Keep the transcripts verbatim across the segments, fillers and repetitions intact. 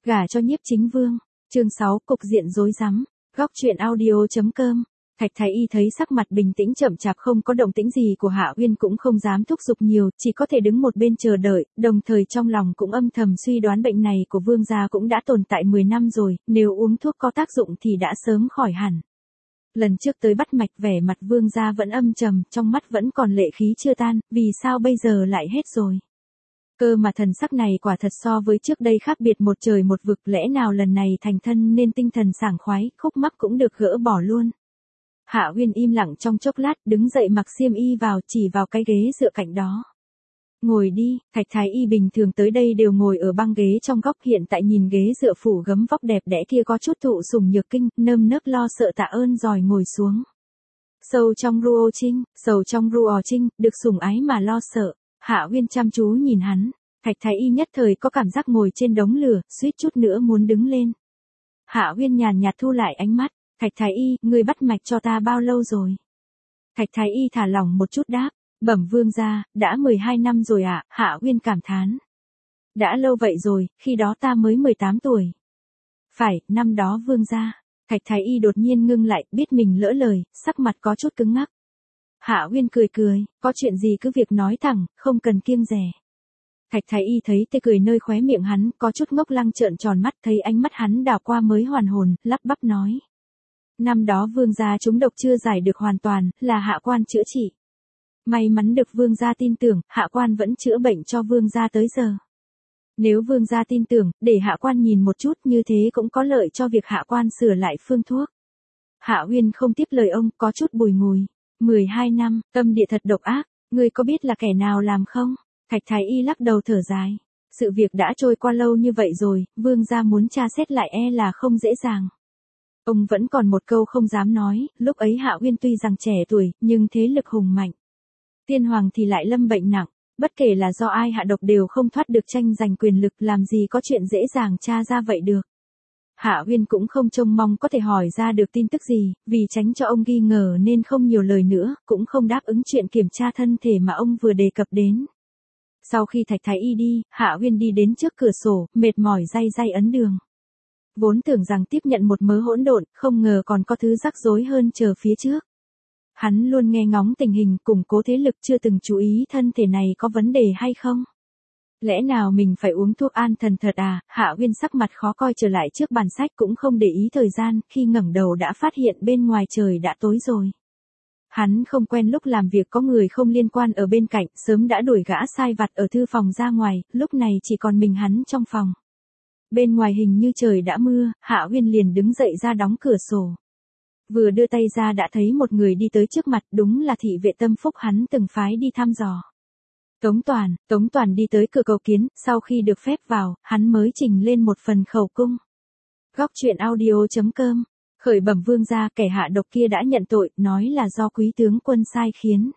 Gả cho Nhiếp Chính Vương. Chương sáu, cục diện rối rắm. Góc truyện audio chấm com. Thạch Thái Y thấy sắc mặt bình tĩnh chậm chạp không có động tĩnh gì của Hạ Uyên cũng không dám thúc giục nhiều, chỉ có thể đứng một bên chờ đợi, đồng thời trong lòng cũng âm thầm suy đoán bệnh này của Vương gia cũng đã tồn tại mười năm rồi, nếu uống thuốc có tác dụng thì đã sớm khỏi hẳn. Lần trước tới bắt mạch vẻ mặt Vương gia vẫn âm trầm, trong mắt vẫn còn lệ khí chưa tan, vì sao bây giờ lại hết rồi? Cơ mà thần sắc này quả thật so với trước đây khác biệt một trời một vực, lẽ nào lần này thành thân nên tinh thần sảng khoái, khúc mắc cũng được gỡ bỏ luôn. Hạ Uyên im lặng trong chốc lát, đứng dậy mặc xiêm y vào, chỉ vào cái ghế dựa cạnh đó. Ngồi đi. Thạch Thái Y bình thường tới đây đều ngồi ở băng ghế trong góc, hiện tại nhìn ghế dựa phủ gấm vóc đẹp đẽ kia có chút thụ sủng nhược kinh, nơm nớp lo sợ tạ ơn rồi ngồi xuống. Sâu trong ruo trinh, sầu trong ruo trinh, được sủng ái mà lo sợ. Hạ Uyên chăm chú nhìn hắn, Thạch Thái Y nhất thời có cảm giác ngồi trên đống lửa, suýt chút nữa muốn đứng lên. Hạ Uyên nhàn nhạt thu lại ánh mắt, Thạch Thái Y, người bắt mạch cho ta bao lâu rồi? Thạch Thái Y thả lỏng một chút đáp, bẩm Vương gia, đã mười hai năm rồi ạ. À? Hạ Uyên cảm thán. Đã lâu vậy rồi, khi đó ta mới mười tám tuổi. Phải, năm đó Vương gia. Thạch Thái Y đột nhiên ngưng lại, biết mình lỡ lời, sắc mặt có chút cứng ngắc. Hạ Uyên cười cười, có chuyện gì cứ việc nói thẳng, không cần kiêng dè. Thạch Thái Y thấy tê cười nơi khóe miệng hắn, có chút ngốc lăng trợn tròn mắt, thấy ánh mắt hắn đảo qua mới hoàn hồn, lắp bắp nói. Năm đó Vương gia trúng độc chưa giải được hoàn toàn, là Hạ quan chữa trị. May mắn được Vương gia tin tưởng, Hạ quan vẫn chữa bệnh cho Vương gia tới giờ. Nếu Vương gia tin tưởng, để Hạ quan nhìn một chút, như thế cũng có lợi cho việc Hạ quan sửa lại phương thuốc. Hạ Uyên không tiếp lời ông, có chút bùi ngùi. mười hai năm, tâm địa thật độc ác, ngươi có biết là kẻ nào làm không? Thạch Thái Y lắc đầu thở dài. Sự việc đã trôi qua lâu như vậy rồi, Vương gia muốn tra xét lại e là không dễ dàng. Ông vẫn còn một câu không dám nói, lúc ấy Hạ Uyên tuy rằng trẻ tuổi, nhưng thế lực hùng mạnh. Tiên hoàng thì lại lâm bệnh nặng, bất kể là do ai hạ độc đều không thoát được tranh giành quyền lực, làm gì có chuyện dễ dàng tra ra vậy được. Hạ Uyên cũng không trông mong có thể hỏi ra được tin tức gì, vì tránh cho ông nghi ngờ nên không nhiều lời nữa, cũng không đáp ứng chuyện kiểm tra thân thể mà ông vừa đề cập đến. Sau khi Thạch Thái Y đi, Hạ Uyên đi đến trước cửa sổ, mệt mỏi day day ấn đường. Vốn tưởng rằng tiếp nhận một mớ hỗn độn, không ngờ còn có thứ rắc rối hơn chờ phía trước. Hắn luôn nghe ngóng tình hình, củng cố thế lực, chưa từng chú ý thân thể này có vấn đề hay không. Lẽ nào mình phải uống thuốc an thần thật à? Hạ Uyên sắc mặt khó coi trở lại trước bàn sách, cũng không để ý thời gian, khi ngẩng đầu đã phát hiện bên ngoài trời đã tối rồi. Hắn không quen lúc làm việc có người không liên quan ở bên cạnh, sớm đã đuổi gã sai vặt ở thư phòng ra ngoài, lúc này chỉ còn mình hắn trong phòng. Bên ngoài hình như trời đã mưa, Hạ Uyên liền đứng dậy ra đóng cửa sổ. Vừa đưa tay ra đã thấy một người đi tới trước mặt, đúng là thị vệ tâm phúc hắn từng phái đi thăm dò. Tống Toàn, Tống Toàn đi tới cửa cầu kiến, sau khi được phép vào, hắn mới trình lên một phần khẩu cung. Góc truyện audio chấm com. Khởi bẩm Vương gia, kẻ hạ độc kia đã nhận tội, nói là do quý tướng quân sai khiến.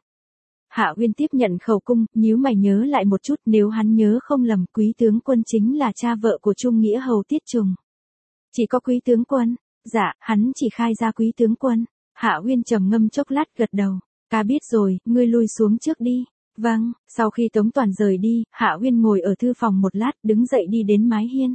Hạ Uyên tiếp nhận khẩu cung, nhíu mày nhớ lại một chút, nếu hắn nhớ không lầm, quý tướng quân chính là cha vợ của Trung Nghĩa hầu Tiết Trùng. Chỉ có quý tướng quân? Dạ, hắn chỉ khai ra quý tướng quân. Hạ Uyên trầm ngâm chốc lát gật đầu. Ta biết rồi, ngươi lui xuống trước đi. Vâng. Sau khi Tống Toàn rời đi, Hạ Uyên ngồi ở thư phòng một lát, đứng dậy đi đến mái hiên.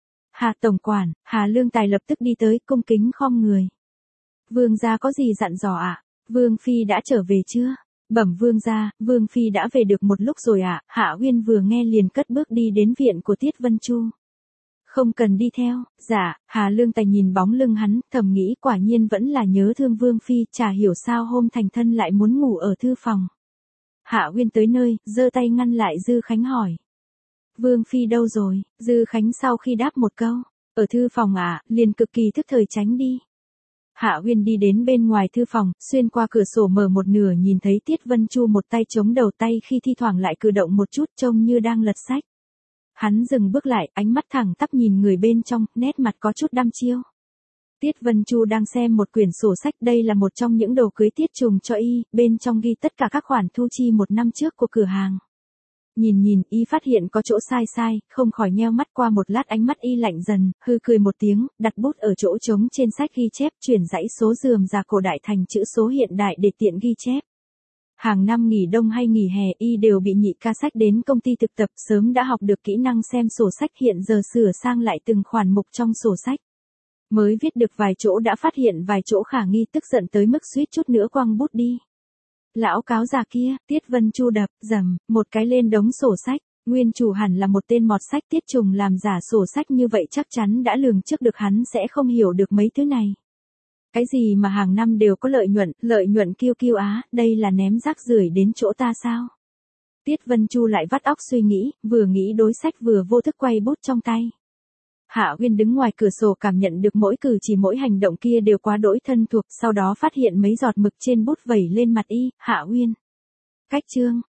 Hà tổng quản, Hà Lương Tài lập tức đi tới, cung kính khom người. Vương gia có gì dặn dò ạ? À? Vương phi đã trở về chưa? Bẩm Vương gia, Vương phi đã về được một lúc rồi ạ. À? Hạ Uyên vừa nghe liền cất bước đi đến viện của Tiết Vân Chu. Không cần đi theo. Dạ. Hà Lương Tài nhìn bóng lưng hắn, thầm nghĩ quả nhiên vẫn là nhớ thương Vương phi, chả hiểu sao hôm thành thân lại muốn ngủ ở thư phòng. Hạ Uyên tới nơi, giơ tay ngăn lại Dư Khánh hỏi. Vương phi đâu rồi? Dư Khánh sau khi đáp một câu, ở thư phòng ạ, à, liền cực kỳ thức thời tránh đi. Hạ Uyên đi đến bên ngoài thư phòng, xuyên qua cửa sổ mở một nửa nhìn thấy Tiết Vân Chu một tay chống đầu tay khi thi thoảng lại cử động một chút trông như đang lật sách. Hắn dừng bước lại, ánh mắt thẳng tắp nhìn người bên trong, nét mặt có chút đăm chiêu. Tiết Vân Chu đang xem một quyển sổ sách, đây là một trong những đồ cưới Tiết Trùng cho y, bên trong ghi tất cả các khoản thu chi một năm trước của cửa hàng. Nhìn nhìn, y phát hiện có chỗ sai sai, không khỏi nheo mắt, qua một lát ánh mắt y lạnh dần, hư cười một tiếng, đặt bút ở chỗ trống trên sách ghi chép, chuyển dãy số rườm rà cổ đại thành chữ số hiện đại để tiện ghi chép. Hàng năm nghỉ đông hay nghỉ hè y đều bị nhị ca sách đến công ty thực tập, sớm đã học được kỹ năng xem sổ sách, hiện giờ sửa sang lại từng khoản mục trong sổ sách. Mới viết được vài chỗ đã phát hiện vài chỗ khả nghi, tức giận tới mức suýt chút nữa quăng bút đi. Lão cáo già kia, Tiết Vân Chu đập, dầm, một cái lên đống sổ sách. Nguyên chủ hẳn là một tên mọt sách, Tiết Trùng làm giả sổ sách như vậy chắc chắn đã lường trước được hắn sẽ không hiểu được mấy thứ này. Cái gì mà hàng năm đều có lợi nhuận, lợi nhuận kiêu kiêu á, đây là ném rác rưởi đến chỗ ta sao? Tiết Vân Chu lại vắt óc suy nghĩ, vừa nghĩ đối sách vừa vô thức quay bút trong tay. Hạ Uyên đứng ngoài cửa sổ cảm nhận được mỗi cử chỉ mỗi hành động kia đều quá đỗi thân thuộc, sau đó phát hiện mấy giọt mực trên bút vẩy lên mặt y. Hạ Uyên. Cách chương.